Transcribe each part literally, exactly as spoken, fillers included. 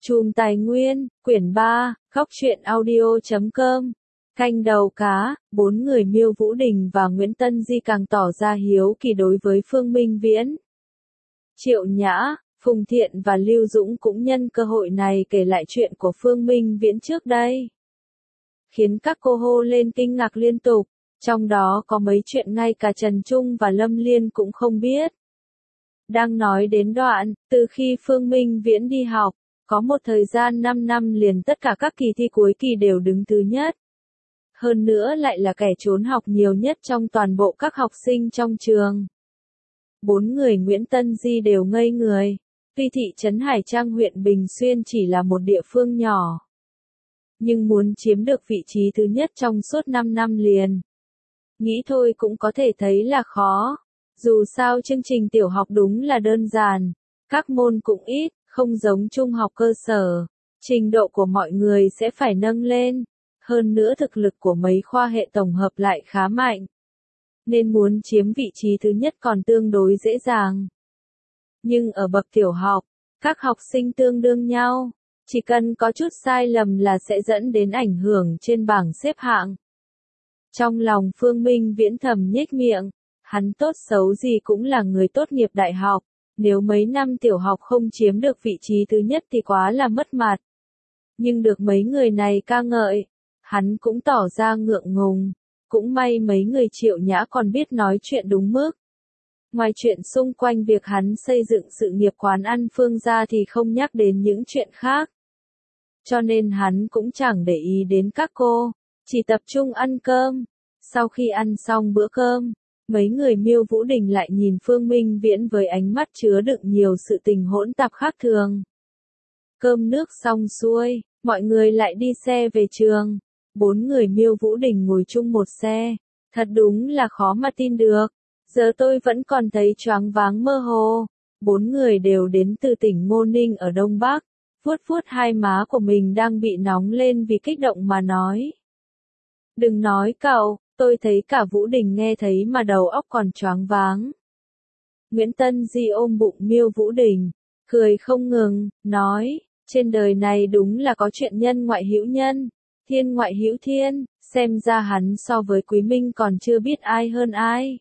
Chùm Tài Nguyên, quyển ba, góc truyện audio chấm com. Canh đầu cá, bốn người Miêu Vũ Đình và Nguyễn Tân Di càng tỏ ra hiếu kỳ đối với Phương Minh Viễn. Triệu Nhã, Phùng Thiện và Lưu Dũng cũng nhân cơ hội này kể lại chuyện của Phương Minh Viễn trước đây, khiến các cô hô lên kinh ngạc liên tục, trong đó có mấy chuyện ngay cả Trần Trung và Lâm Liên cũng không biết. Đang nói đến đoạn, từ khi Phương Minh Viễn đi học, có một thời gian năm năm liền tất cả các kỳ thi cuối kỳ đều đứng thứ nhất. Hơn nữa lại là kẻ trốn học nhiều nhất trong toàn bộ các học sinh trong trường. Bốn người Nguyễn Tân Di đều ngây người. Tuy thị trấn Hải Trang huyện Bình Xuyên chỉ là một địa phương nhỏ, nhưng muốn chiếm được vị trí thứ nhất trong suốt năm năm liền, nghĩ thôi cũng có thể thấy là khó. Dù sao chương trình tiểu học đúng là đơn giản, các môn cũng ít, không giống trung học cơ sở, trình độ của mọi người sẽ phải nâng lên. Hơn nữa thực lực của mấy khoa hệ tổng hợp lại khá mạnh, nên muốn chiếm vị trí thứ nhất còn tương đối dễ dàng. Nhưng ở bậc tiểu học, các học sinh tương đương nhau, chỉ cần có chút sai lầm là sẽ dẫn đến ảnh hưởng trên bảng xếp hạng. Trong lòng Phương Minh Viễn thầm nhếch miệng, hắn tốt xấu gì cũng là người tốt nghiệp đại học, nếu mấy năm tiểu học không chiếm được vị trí thứ nhất thì quá là mất mặt. Nhưng được mấy người này ca ngợi, hắn cũng tỏ ra ngượng ngùng, cũng may mấy người Triệu Nhã còn biết nói chuyện đúng mức. Ngoài chuyện xung quanh việc hắn xây dựng sự nghiệp quán ăn Phương ra thì không nhắc đến những chuyện khác. Cho nên hắn cũng chẳng để ý đến các cô, chỉ tập trung ăn cơm. Sau khi ăn xong bữa cơm, mấy người Miêu Vũ Đình lại nhìn Phương Minh Viễn với ánh mắt chứa đựng nhiều sự tình hỗn tạp khác thường. Cơm nước xong xuôi, mọi người lại đi xe về trường. Bốn người Miêu Vũ Đình ngồi chung một xe, thật đúng là khó mà tin được. Giờ tôi vẫn còn thấy choáng váng mơ hồ. Bốn người đều đến từ tỉnh Ngô Ninh ở Đông Bắc, vuốt vuốt hai má của mình đang bị nóng lên vì kích động mà nói. Đừng nói cậu, tôi thấy cả Vũ Đình nghe thấy mà đầu óc còn choáng váng. Nguyễn Tân Di ôm bụng Miêu Vũ Đình, cười không ngừng, nói, trên đời này đúng là có chuyện nhân ngoại hữu nhân, thiên ngoại hữu thiên, xem ra hắn so với Quý Minh còn chưa biết ai hơn ai.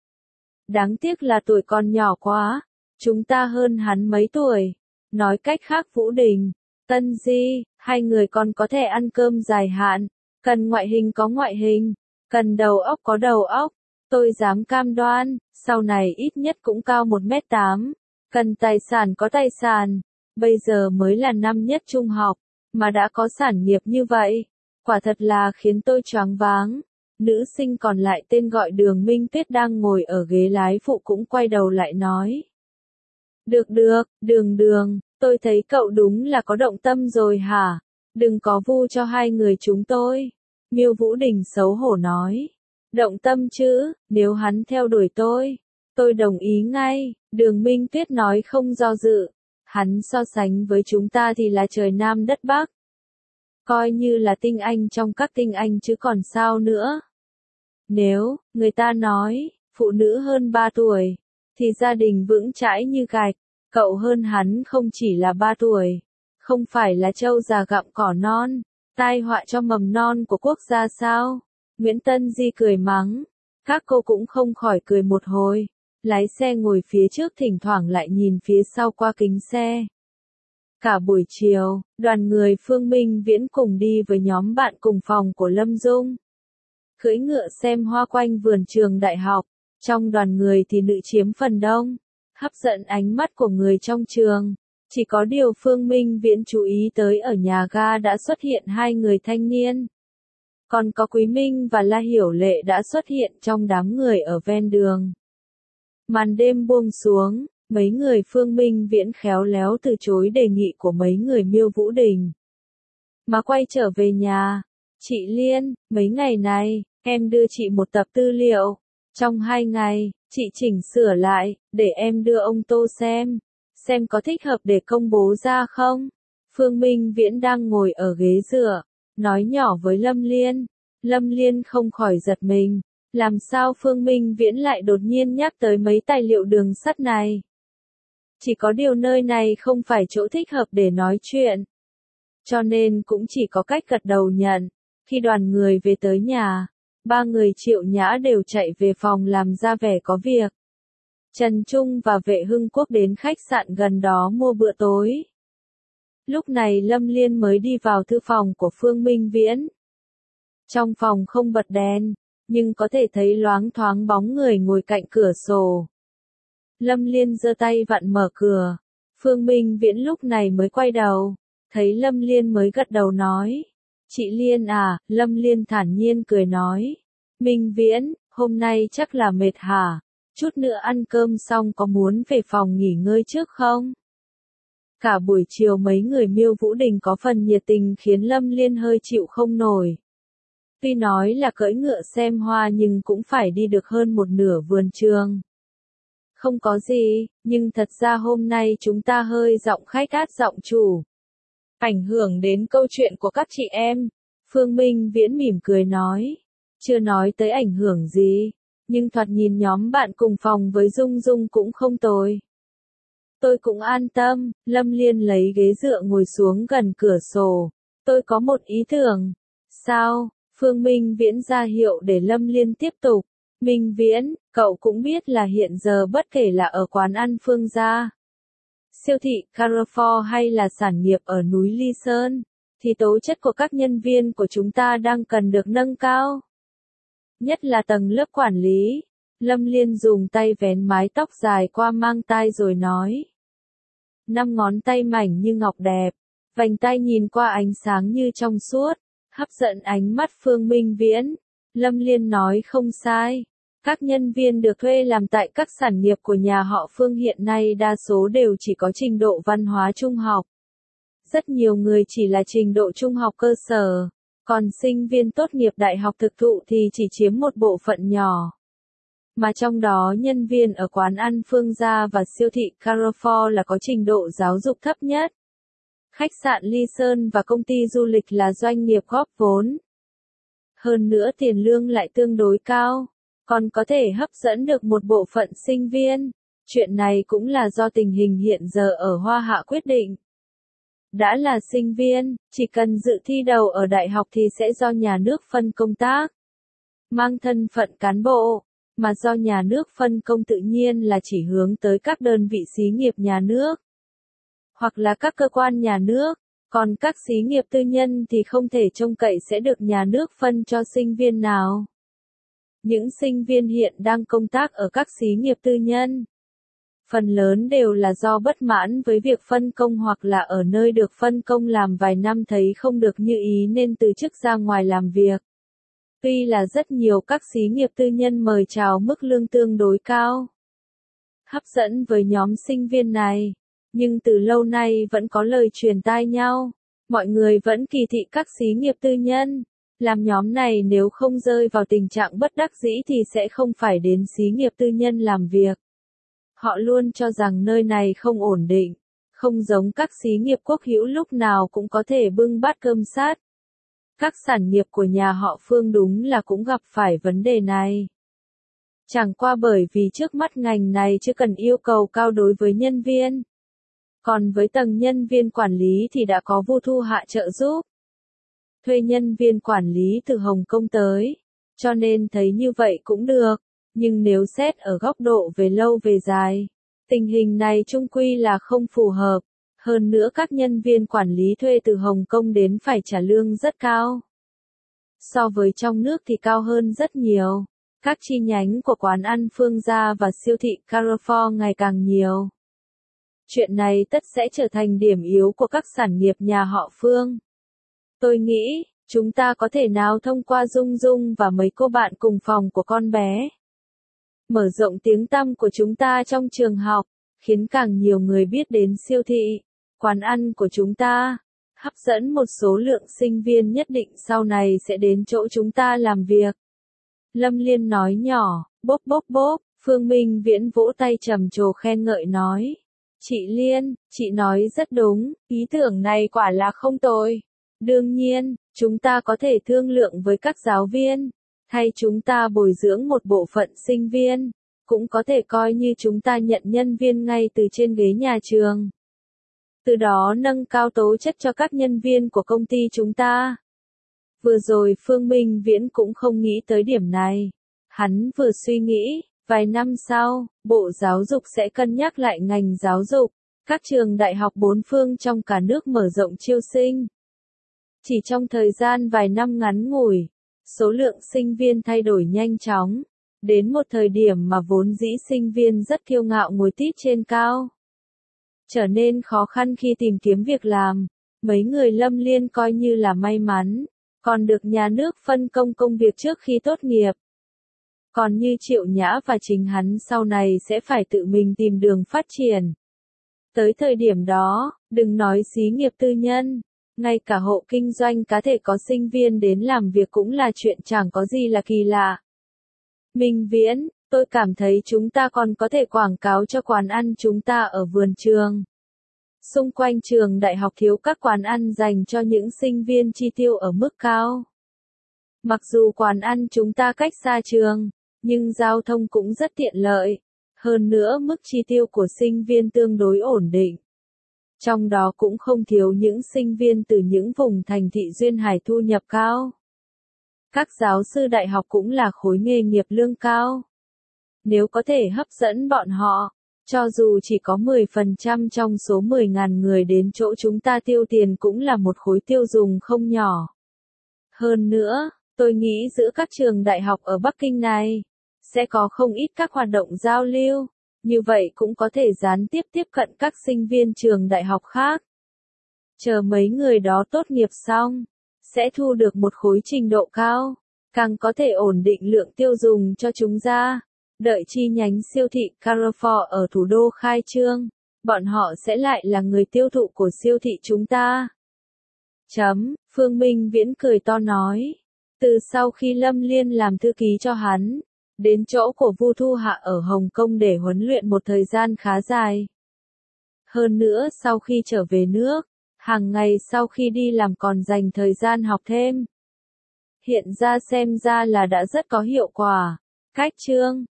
Đáng tiếc là tuổi còn nhỏ quá, chúng ta hơn hắn mấy tuổi. Nói cách khác Vũ Đình, Tân Di, hai người còn có thể ăn cơm dài hạn, cần ngoại hình có ngoại hình, cần đầu óc có đầu óc, tôi dám cam đoan, sau này ít nhất cũng cao một mét tám, cần tài sản có tài sản, bây giờ mới là năm nhất trung học, mà đã có sản nghiệp như vậy, quả thật là khiến tôi choáng váng. Nữ sinh còn lại tên gọi Đường Minh Tuyết đang ngồi ở ghế lái phụ cũng quay đầu lại nói. Được được, Đường Đường, tôi thấy cậu đúng là có động tâm rồi hả? Đừng có vu cho hai người chúng tôi. Miêu Vũ Đình xấu hổ nói. Động tâm chứ, nếu hắn theo đuổi tôi, tôi đồng ý ngay. Đường Minh Tuyết nói không do dự. Hắn so sánh với chúng ta thì là trời Nam đất Bắc. Coi như là tinh anh trong các tinh anh chứ còn sao nữa. Nếu, người ta nói, phụ nữ hơn ba tuổi, thì gia đình vững chãi như gạch, cậu hơn hắn không chỉ là ba tuổi, không phải là trâu già gặm cỏ non, tai họa cho mầm non của quốc gia sao? Nguyễn Tân Di cười mắng, các cô cũng không khỏi cười một hồi, lái xe ngồi phía trước thỉnh thoảng lại nhìn phía sau qua kính xe. Cả buổi chiều, đoàn người Phương Minh Viễn cùng đi với nhóm bạn cùng phòng của Lâm Dung. Cưỡi ngựa xem hoa quanh vườn trường đại học, trong đoàn người thì nữ chiếm phần đông, hấp dẫn ánh mắt của người trong trường. Chỉ có điều Phương Minh Viễn chú ý tới ở nhà ga đã xuất hiện hai người thanh niên. Còn có Quý Minh và La Hiểu Lệ đã xuất hiện trong đám người ở ven đường. Màn đêm buông xuống, mấy người Phương Minh Viễn khéo léo từ chối đề nghị của mấy người Miêu Vũ Đình, mà quay trở về nhà. Chị Liên, mấy ngày này, em đưa chị một tập tư liệu. Trong hai ngày, chị chỉnh sửa lại, để em đưa ông Tô xem. Xem có thích hợp để công bố ra không? Phương Minh Viễn đang ngồi ở ghế dựa, nói nhỏ với Lâm Liên. Lâm Liên không khỏi giật mình. Làm sao Phương Minh Viễn lại đột nhiên nhắc tới mấy tài liệu đường sắt này? Chỉ có điều nơi này không phải chỗ thích hợp để nói chuyện. cho nên cũng chỉ có cách gật đầu nhận. Khi đoàn người về tới nhà, ba người Triệu Nhã đều chạy về phòng làm ra vẻ có việc. Trần Trung và Vệ Hưng Quốc đến khách sạn gần đó mua bữa tối. Lúc này Lâm Liên mới đi vào thư phòng của Phương Minh Viễn. Trong phòng không bật đèn, nhưng có thể thấy loáng thoáng bóng người ngồi cạnh cửa sổ. Lâm Liên giơ tay vặn mở cửa. Phương Minh Viễn lúc này mới quay đầu, thấy Lâm Liên mới gật đầu nói. Chị Liên à, Lâm Liên thản nhiên cười nói. Minh Viễn, hôm nay chắc là mệt hả? Chút nữa ăn cơm xong có muốn về phòng nghỉ ngơi trước không? Cả buổi chiều mấy người Miêu Vũ Đình có phần nhiệt tình khiến Lâm Liên hơi chịu không nổi. Tuy nói là cưỡi ngựa xem hoa nhưng cũng phải đi được hơn một nửa vườn trường. Không có gì, nhưng thật ra hôm nay chúng ta hơi giọng khách át giọng chủ. Ảnh hưởng đến câu chuyện của các chị em. Phương Minh Viễn mỉm cười nói. Chưa nói tới ảnh hưởng gì, nhưng thoạt nhìn nhóm bạn cùng phòng với Dung Dung cũng không tồi. Tôi cũng an tâm, Lâm Liên lấy ghế dựa ngồi xuống gần cửa sổ. Tôi có một ý tưởng. Sao? Phương Minh Viễn ra hiệu để Lâm Liên tiếp tục. Minh Viễn, cậu cũng biết là hiện giờ bất kể là ở quán ăn Phương gia, siêu thị Carrefour hay là sản nghiệp ở núi Ly Sơn, thì tố chất của các nhân viên của chúng ta đang cần được nâng cao. Nhất là tầng lớp quản lý. Lâm Liên dùng tay vén mái tóc dài qua mang tai rồi nói. Năm ngón tay mảnh như ngọc đẹp, vành tai nhìn qua ánh sáng như trong suốt, hấp dẫn ánh mắt Phương Minh Viễn. Lâm Liên nói không sai. Các nhân viên được thuê làm tại các sản nghiệp của nhà họ Phương hiện nay đa số đều chỉ có trình độ văn hóa trung học. Rất nhiều người chỉ là trình độ trung học cơ sở, còn sinh viên tốt nghiệp đại học thực thụ thì chỉ chiếm một bộ phận nhỏ. Mà trong đó nhân viên ở quán ăn Phương gia và siêu thị Carrefour là có trình độ giáo dục thấp nhất. Khách sạn Ly Sơn và công ty du lịch là doanh nghiệp góp vốn. Hơn nữa tiền lương lại tương đối cao, còn có thể hấp dẫn được một bộ phận sinh viên. Chuyện này cũng là do tình hình hiện giờ ở Hoa Hạ quyết định. Đã là sinh viên, chỉ cần dự thi đầu ở đại học thì sẽ do nhà nước phân công tác. Mang thân phận cán bộ, mà do nhà nước phân công tự nhiên là chỉ hướng tới các đơn vị xí nghiệp nhà nước, hoặc là các cơ quan nhà nước, còn các xí nghiệp tư nhân thì không thể trông cậy sẽ được nhà nước phân cho sinh viên nào. Những sinh viên hiện đang công tác ở các xí nghiệp tư nhân, phần lớn đều là do bất mãn với việc phân công hoặc là ở nơi được phân công làm vài năm thấy không được như ý nên từ chức ra ngoài làm việc. Tuy là rất nhiều các xí nghiệp tư nhân mời chào mức lương tương đối cao, hấp dẫn với nhóm sinh viên này, nhưng từ lâu nay vẫn có lời truyền tai nhau. Mọi người vẫn kỳ thị các xí nghiệp tư nhân, làm nhóm này nếu không rơi vào tình trạng bất đắc dĩ thì sẽ không phải đến xí nghiệp tư nhân làm việc. Họ luôn cho rằng nơi này không ổn định, không giống các xí nghiệp quốc hữu lúc nào cũng có thể bưng bát cơm sát. Các sản nghiệp của nhà họ Phương đúng là cũng gặp phải vấn đề này. Chẳng qua bởi vì trước mắt ngành này chưa cần yêu cầu cao đối với nhân viên. Còn với tầng nhân viên quản lý thì đã có Vu Thu Hạ trợ giúp. Thuê nhân viên quản lý từ Hồng Kông tới, cho nên thấy như vậy cũng được. Nhưng nếu xét ở góc độ về lâu về dài, tình hình này chung quy là không phù hợp. Hơn nữa các nhân viên quản lý thuê từ Hồng Kông đến phải trả lương rất cao. So với trong nước thì cao hơn rất nhiều. Các chi nhánh của quán ăn Phương gia và siêu thị Carrefour ngày càng nhiều. Chuyện này tất sẽ trở thành điểm yếu của các sản nghiệp nhà họ Phương. Tôi nghĩ, chúng ta có thể nào thông qua Dung Dung và mấy cô bạn cùng phòng của con bé, mở rộng tiếng tăm của chúng ta trong trường học, khiến càng nhiều người biết đến siêu thị, quán ăn của chúng ta, hấp dẫn một số lượng sinh viên nhất định sau này sẽ đến chỗ chúng ta làm việc. Lâm Liên nói nhỏ, bốp bốp bốp, Phương Minh Viễn vỗ tay trầm trồ khen ngợi nói. Chị Liên, chị nói rất đúng, ý tưởng này quả là không tồi. Đương nhiên, chúng ta có thể thương lượng với các giáo viên, thay chúng ta bồi dưỡng một bộ phận sinh viên, cũng có thể coi như chúng ta nhận nhân viên ngay từ trên ghế nhà trường. từ đó nâng cao tố chất cho các nhân viên của công ty chúng ta. Vừa rồi Phương Minh Viễn cũng không nghĩ tới điểm này. Hắn vừa suy nghĩ, vài năm sau, Bộ Giáo dục sẽ cân nhắc lại ngành giáo dục. Các trường đại học bốn phương trong cả nước mở rộng chiêu sinh. Chỉ trong thời gian vài năm ngắn ngủi, số lượng sinh viên thay đổi nhanh chóng. Đến một thời điểm mà vốn dĩ sinh viên rất kiêu ngạo ngồi tít trên cao. Trở nên khó khăn khi tìm kiếm việc làm. Mấy người Lâm Liên coi như là may mắn, còn được nhà nước phân công công việc trước khi tốt nghiệp. Còn như Triệu Nhã và chính hắn sau này sẽ phải tự mình tìm đường phát triển. Tới thời điểm đó, đừng nói xí nghiệp tư nhân, ngay cả hộ kinh doanh cá thể có sinh viên đến làm việc cũng là chuyện chẳng có gì là kỳ lạ. Minh Viễn, tôi cảm thấy chúng ta còn có thể quảng cáo cho quán ăn chúng ta ở vườn trường. Xung quanh trường đại học thiếu các quán ăn dành cho những sinh viên chi tiêu ở mức cao. Mặc dù quán ăn chúng ta cách xa trường, nhưng giao thông cũng rất tiện lợi. Hơn nữa mức chi tiêu của sinh viên tương đối ổn định. Trong đó cũng không thiếu những sinh viên từ những vùng thành thị duyên hải thu nhập cao. Các giáo sư đại học cũng là khối nghề nghiệp lương cao. Nếu có thể hấp dẫn bọn họ, cho dù chỉ có mười phần trăm trong số mười nghìn người đến chỗ chúng ta tiêu tiền cũng là một khối tiêu dùng không nhỏ. Hơn nữa, tôi nghĩ giữa các trường đại học ở Bắc Kinh này, sẽ có không ít các hoạt động giao lưu, như vậy cũng có thể gián tiếp tiếp cận các sinh viên trường đại học khác. Chờ mấy người đó tốt nghiệp xong, sẽ thu được một khối trình độ cao, càng có thể ổn định lượng tiêu dùng cho chúng ta. Đợi chi nhánh siêu thị Carrefour ở thủ đô khai trương, bọn họ sẽ lại là người tiêu thụ của siêu thị chúng ta. Chấm, Phương Minh Viễn cười to nói. Từ sau khi Lâm Liên làm thư ký cho hắn, đến chỗ của Vu Thu Hạ ở Hồng Kông để huấn luyện một thời gian khá dài. Hơn nữa sau khi trở về nước, hàng ngày sau khi đi làm còn dành thời gian học thêm. Hiện ra xem ra là đã rất có hiệu quả. Cách chương